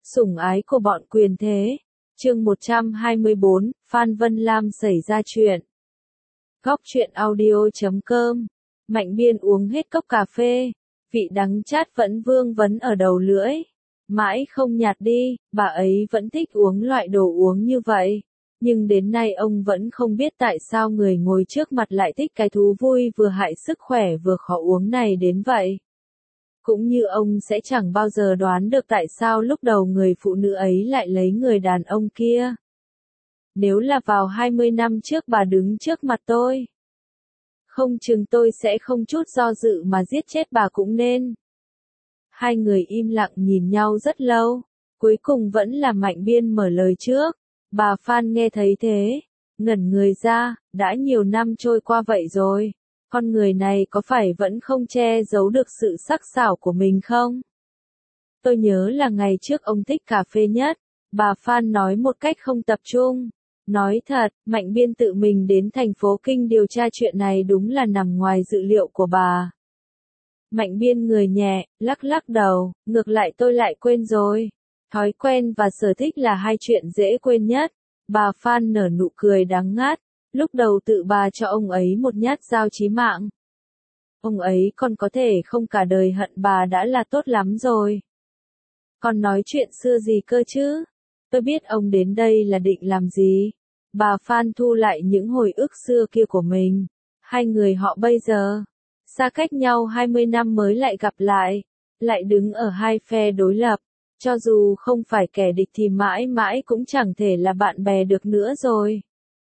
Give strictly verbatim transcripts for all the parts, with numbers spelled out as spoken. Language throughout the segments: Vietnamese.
Sủng ái của bọn quyền thế. Chương một trăm hai mươi bốn, Phan Vân Lam xảy ra chuyện. Góc truyện audio chấm com. Mạnh Biên uống hết cốc cà phê, vị đắng chát vẫn vương vấn ở đầu lưỡi. Mãi không nhạt đi, bà ấy vẫn thích uống loại đồ uống như vậy. Nhưng đến nay ông vẫn không biết tại sao người ngồi trước mặt lại thích cái thú vui vừa hại sức khỏe vừa khó uống này đến vậy. Cũng như ông sẽ chẳng bao giờ đoán được tại sao lúc đầu người phụ nữ ấy lại lấy người đàn ông kia. Nếu là vào hai mươi năm trước bà đứng trước mặt tôi, không chừng tôi sẽ không chút do dự mà giết chết bà cũng nên. Hai người im lặng nhìn nhau rất lâu, cuối cùng vẫn là Mạnh Biên mở lời trước. Bà Phan nghe thấy thế, ngẩn người ra, đã nhiều năm trôi qua vậy rồi. Con người này có phải vẫn không che giấu được sự sắc sảo của mình không? Tôi nhớ là ngày trước ông thích cà phê nhất, bà Phan nói một cách không tập trung. Nói thật, Mạnh Biên tự mình đến thành phố Kinh điều tra chuyện này đúng là nằm ngoài dự liệu của bà. Mạnh Biên người nhẹ, lắc lắc đầu, ngược lại tôi lại quên rồi. Thói quen và sở thích là hai chuyện dễ quên nhất. Bà Phan nở nụ cười đắng ngắt. Lúc đầu tự bà cho ông ấy một nhát dao chí mạng. Ông ấy còn có thể không cả đời hận bà đã là tốt lắm rồi. Còn nói chuyện xưa gì cơ chứ? Tôi biết ông đến đây là định làm gì. Bà Phan thu lại những hồi ức xưa kia của mình. Hai người họ bây giờ, xa cách nhau hai mươi năm mới lại gặp lại, lại đứng ở hai phe đối lập. Cho dù không phải kẻ địch thì mãi mãi cũng chẳng thể là bạn bè được nữa rồi.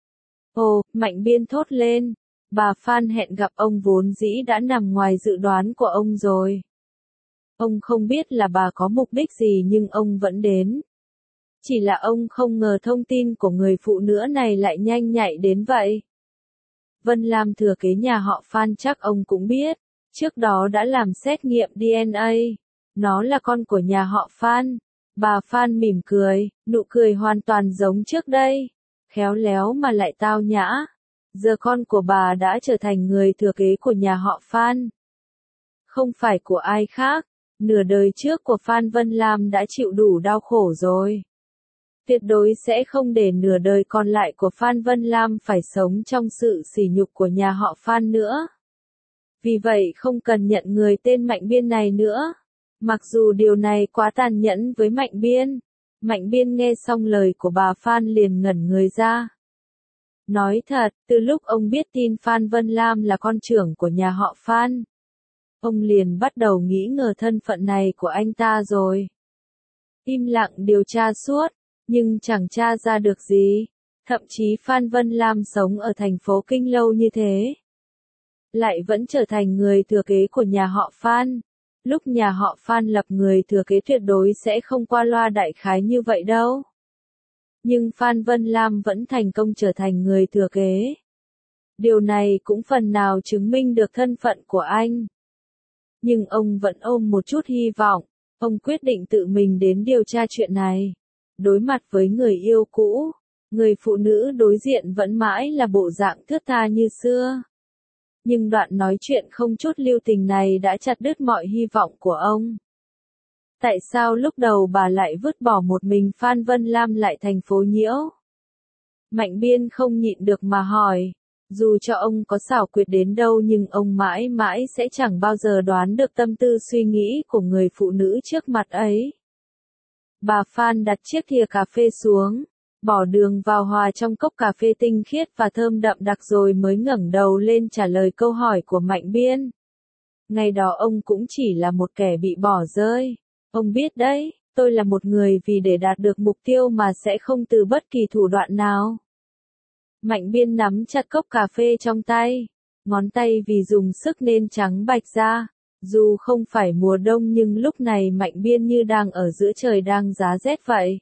Ồ, Mạnh Biên thốt lên. Bà Phan hẹn gặp ông vốn dĩ đã nằm ngoài dự đoán của ông rồi. Ông không biết là bà có mục đích gì nhưng ông vẫn đến. Chỉ là ông không ngờ thông tin của người phụ nữ này lại nhanh nhạy đến vậy. Vân Lam thừa kế nhà họ Phan chắc ông cũng biết. Trước đó đã làm xét nghiệm đê en a. Nó là con của nhà họ Phan. Bà Phan mỉm cười, nụ cười hoàn toàn giống trước đây. Khéo léo mà lại tao nhã. Giờ con của bà đã trở thành người thừa kế của nhà họ Phan. Không phải của ai khác. Nửa đời trước của Phan Vân Lam đã chịu đủ đau khổ rồi. Tuyệt đối sẽ không để nửa đời còn lại của Phan Vân Lam phải sống trong sự sỉ nhục của nhà họ Phan nữa. Vì vậy không cần nhận người tên Mạnh Biên này nữa. Mặc dù điều này quá tàn nhẫn với Mạnh Biên. Mạnh Biên nghe xong lời của bà Phan liền ngẩn người ra. Nói thật, từ lúc ông biết tin Phan Vân Lam là con trưởng của nhà họ Phan, ông liền bắt đầu nghĩ ngờ thân phận này của anh ta rồi. Im lặng điều tra suốt, nhưng chẳng tra ra được gì. Thậm chí Phan Vân Lam sống ở thành phố Kinh lâu như thế, lại vẫn trở thành người thừa kế của nhà họ Phan. Lúc nhà họ Phan lập người thừa kế tuyệt đối sẽ không qua loa đại khái như vậy đâu. Nhưng Phan Vân Lam vẫn thành công trở thành người thừa kế. Điều này cũng phần nào chứng minh được thân phận của anh. Nhưng ông vẫn ôm một chút hy vọng. Ông quyết định tự mình đến điều tra chuyện này. Đối mặt với người yêu cũ, người phụ nữ đối diện vẫn mãi là bộ dạng thướt tha như xưa. Nhưng đoạn nói chuyện không chút lưu tình này đã chặt đứt mọi hy vọng của ông. Tại sao lúc đầu bà lại vứt bỏ một mình Phan Vân Lam lại thành phố Nhiễu? Mạnh Biên không nhịn được mà hỏi. Dù cho ông có xảo quyệt đến đâu nhưng ông mãi mãi sẽ chẳng bao giờ đoán được tâm tư suy nghĩ của người phụ nữ trước mặt ấy. Bà Phan đặt chiếc thìa cà phê xuống, bỏ đường vào hòa trong cốc cà phê tinh khiết và thơm đậm đặc rồi mới ngẩng đầu lên trả lời câu hỏi của Mạnh Biên. Ngày đó ông cũng chỉ là một kẻ bị bỏ rơi. Ông biết đấy, tôi là một người vì để đạt được mục tiêu mà sẽ không từ bất kỳ thủ đoạn nào. Mạnh Biên nắm chặt cốc cà phê trong tay, ngón tay vì dùng sức nên trắng bạch ra. Dù không phải mùa đông nhưng lúc này Mạnh Biên như đang ở giữa trời đang giá rét vậy.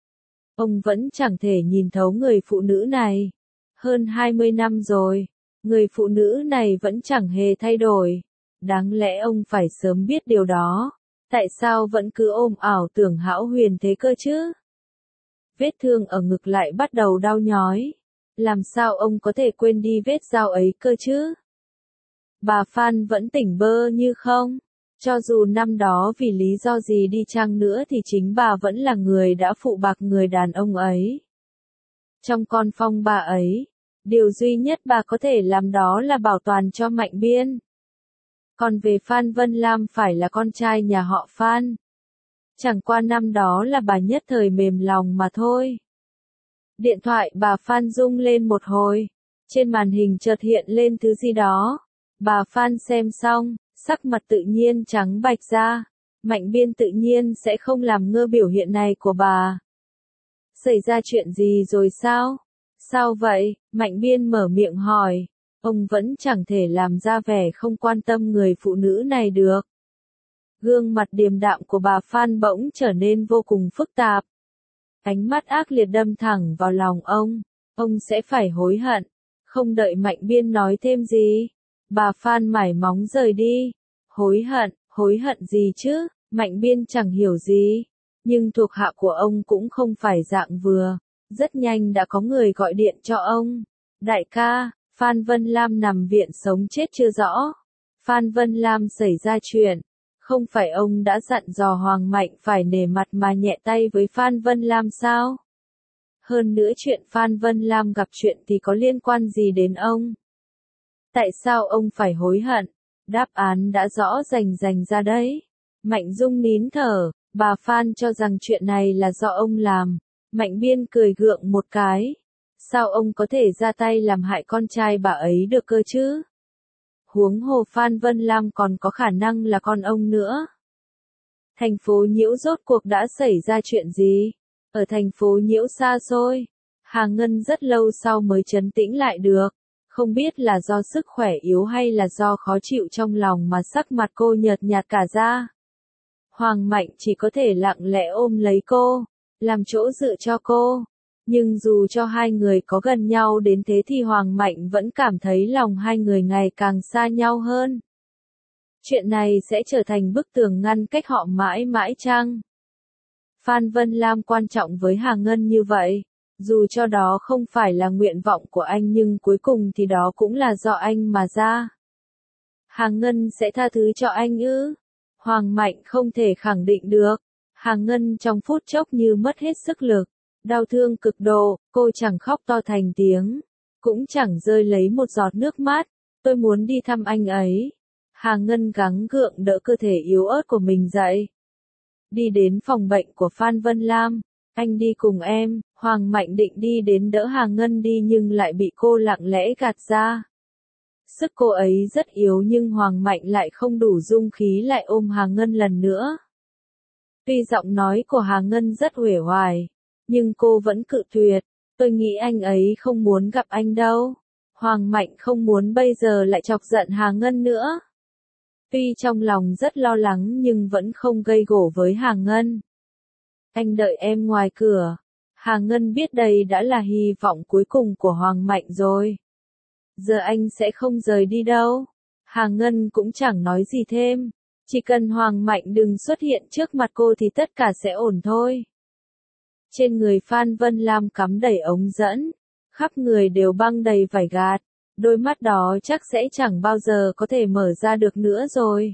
Ông vẫn chẳng thể nhìn thấu người phụ nữ này. Hơn hai mươi năm rồi, người phụ nữ này vẫn chẳng hề thay đổi. Đáng lẽ ông phải sớm biết điều đó. Tại sao vẫn cứ ôm ảo tưởng hão huyền thế cơ chứ? Vết thương ở ngực lại bắt đầu đau nhói. Làm sao ông có thể quên đi vết dao ấy cơ chứ? Bà Phan vẫn tỉnh bơ như không. Cho dù năm đó vì lý do gì đi chăng nữa thì chính bà vẫn là người đã phụ bạc người đàn ông ấy. Trong con phong bà ấy, điều duy nhất bà có thể làm đó là bảo toàn cho Mạnh Biên. Còn về Phan Vân Lam phải là con trai nhà họ Phan. Chẳng qua năm đó là bà nhất thời mềm lòng mà thôi. Điện thoại bà Phan rung lên một hồi. Trên màn hình chợt hiện lên thứ gì đó. Bà Phan xem xong, sắc mặt tự nhiên trắng bạch ra. Mạnh Biên tự nhiên sẽ không làm ngơ biểu hiện này của bà. Xảy ra chuyện gì rồi sao? Sao vậy? Mạnh Biên mở miệng hỏi. Ông vẫn chẳng thể làm ra vẻ không quan tâm người phụ nữ này được. Gương mặt điềm đạm của bà Phan bỗng trở nên vô cùng phức tạp. Ánh mắt ác liệt đâm thẳng vào lòng ông. Ông sẽ phải hối hận. Không đợi Mạnh Biên nói thêm gì. Bà Phan mải móng rời đi. Hối hận, hối hận gì chứ? Mạnh Biên chẳng hiểu gì. Nhưng thuộc hạ của ông cũng không phải dạng vừa. Rất nhanh đã có người gọi điện cho ông. Đại ca, Phan Vân Lam nằm viện sống chết chưa rõ. Phan Vân Lam xảy ra chuyện. Không phải ông đã dặn dò Hoàng Mạnh phải nể mặt mà nhẹ tay với Phan Vân Lam sao? Hơn nữa chuyện Phan Vân Lam gặp chuyện thì có liên quan gì đến ông? Tại sao ông phải hối hận? Đáp án đã rõ rành rành ra đấy. Mạnh Dung nín thở, bà Phan cho rằng chuyện này là do ông làm. Mạnh Biên cười gượng một cái. Sao ông có thể ra tay làm hại con trai bà ấy được cơ chứ? Huống hồ Phan Vân Lam còn có khả năng là con ông nữa. Thành phố Nhiễu rốt cuộc đã xảy ra chuyện gì? Ở thành phố Nhiễu xa xôi, Hà Ngân rất lâu sau mới trấn tĩnh lại được. Không biết là do sức khỏe yếu hay là do khó chịu trong lòng mà sắc mặt cô nhợt nhạt cả ra. Hoàng Mạnh chỉ có thể lặng lẽ ôm lấy cô, làm chỗ dựa cho cô. Nhưng dù cho hai người có gần nhau đến thế thì Hoàng Mạnh vẫn cảm thấy lòng hai người ngày càng xa nhau hơn. Chuyện này sẽ trở thành bức tường ngăn cách họ mãi mãi chăng? Phan Vân Lam quan trọng với Hà Ngân như vậy. Dù cho đó không phải là nguyện vọng của anh nhưng cuối cùng thì đó cũng là do anh mà ra. Hà Ngân sẽ tha thứ cho anh ư? Hoàng Mạnh không thể khẳng định được. Hà Ngân trong phút chốc như mất hết sức lực. Đau thương cực độ, cô chẳng khóc to thành tiếng. Cũng chẳng rơi lấy một giọt nước mắt. Tôi muốn đi thăm anh ấy. Hà Ngân gắng gượng đỡ cơ thể yếu ớt của mình dậy. Đi đến phòng bệnh của Phan Vân Lam. Anh đi cùng em. Hoàng Mạnh định đi đến đỡ Hà Ngân đi nhưng lại bị cô lặng lẽ gạt ra. Sức cô ấy rất yếu nhưng Hoàng Mạnh lại không đủ dung khí lại ôm Hà Ngân lần nữa. Tuy giọng nói của Hà Ngân rất uể oải, nhưng cô vẫn cự tuyệt. Tôi nghĩ anh ấy không muốn gặp anh đâu. Hoàng Mạnh không muốn bây giờ lại chọc giận Hà Ngân nữa. Tuy trong lòng rất lo lắng nhưng vẫn không gây gổ với Hà Ngân. Anh đợi em ngoài cửa. Hà Ngân biết đây đã là hy vọng cuối cùng của Hoàng Mạnh rồi. Giờ anh sẽ không rời đi đâu. Hà Ngân cũng chẳng nói gì thêm. Chỉ cần Hoàng Mạnh đừng xuất hiện trước mặt cô thì tất cả sẽ ổn thôi. Trên người Phan Vân Lam cắm đầy ống dẫn. Khắp người đều băng đầy vải gạt. Đôi mắt đó chắc sẽ chẳng bao giờ có thể mở ra được nữa rồi.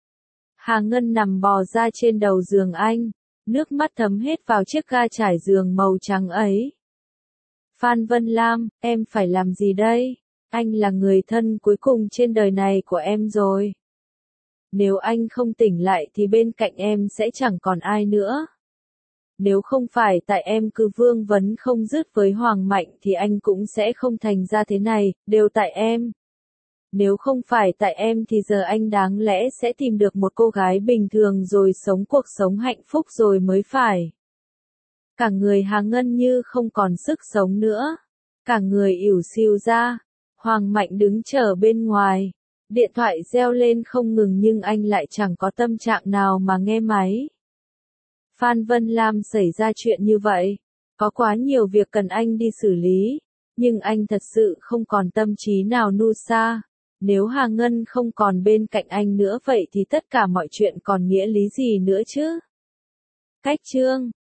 Hà Ngân nằm bò ra trên đầu giường anh. Nước mắt thấm hết vào chiếc ga trải giường màu trắng ấy. Phan Vân Lam, em phải làm gì đây? Anh là người thân cuối cùng trên đời này của em rồi. Nếu anh không tỉnh lại thì bên cạnh em sẽ chẳng còn ai nữa. Nếu không phải tại em cứ vương vấn không dứt với Hoàng Mạnh thì anh cũng sẽ không thành ra thế này, đều tại em. Nếu không phải tại em thì giờ anh đáng lẽ sẽ tìm được một cô gái bình thường rồi sống cuộc sống hạnh phúc rồi mới phải. Cả người Hà Ngân như không còn sức sống nữa. Cả người ỉu xìu ra. Hoàng Mạnh đứng chờ bên ngoài. Điện thoại reo lên không ngừng nhưng anh lại chẳng có tâm trạng nào mà nghe máy. Phan Vân Lam xảy ra chuyện như vậy. Có quá nhiều việc cần anh đi xử lý. Nhưng anh thật sự không còn tâm trí nào nu sa. Nếu Hà Ngân không còn bên cạnh anh nữa vậy thì tất cả mọi chuyện còn nghĩa lý gì nữa chứ? Cách chương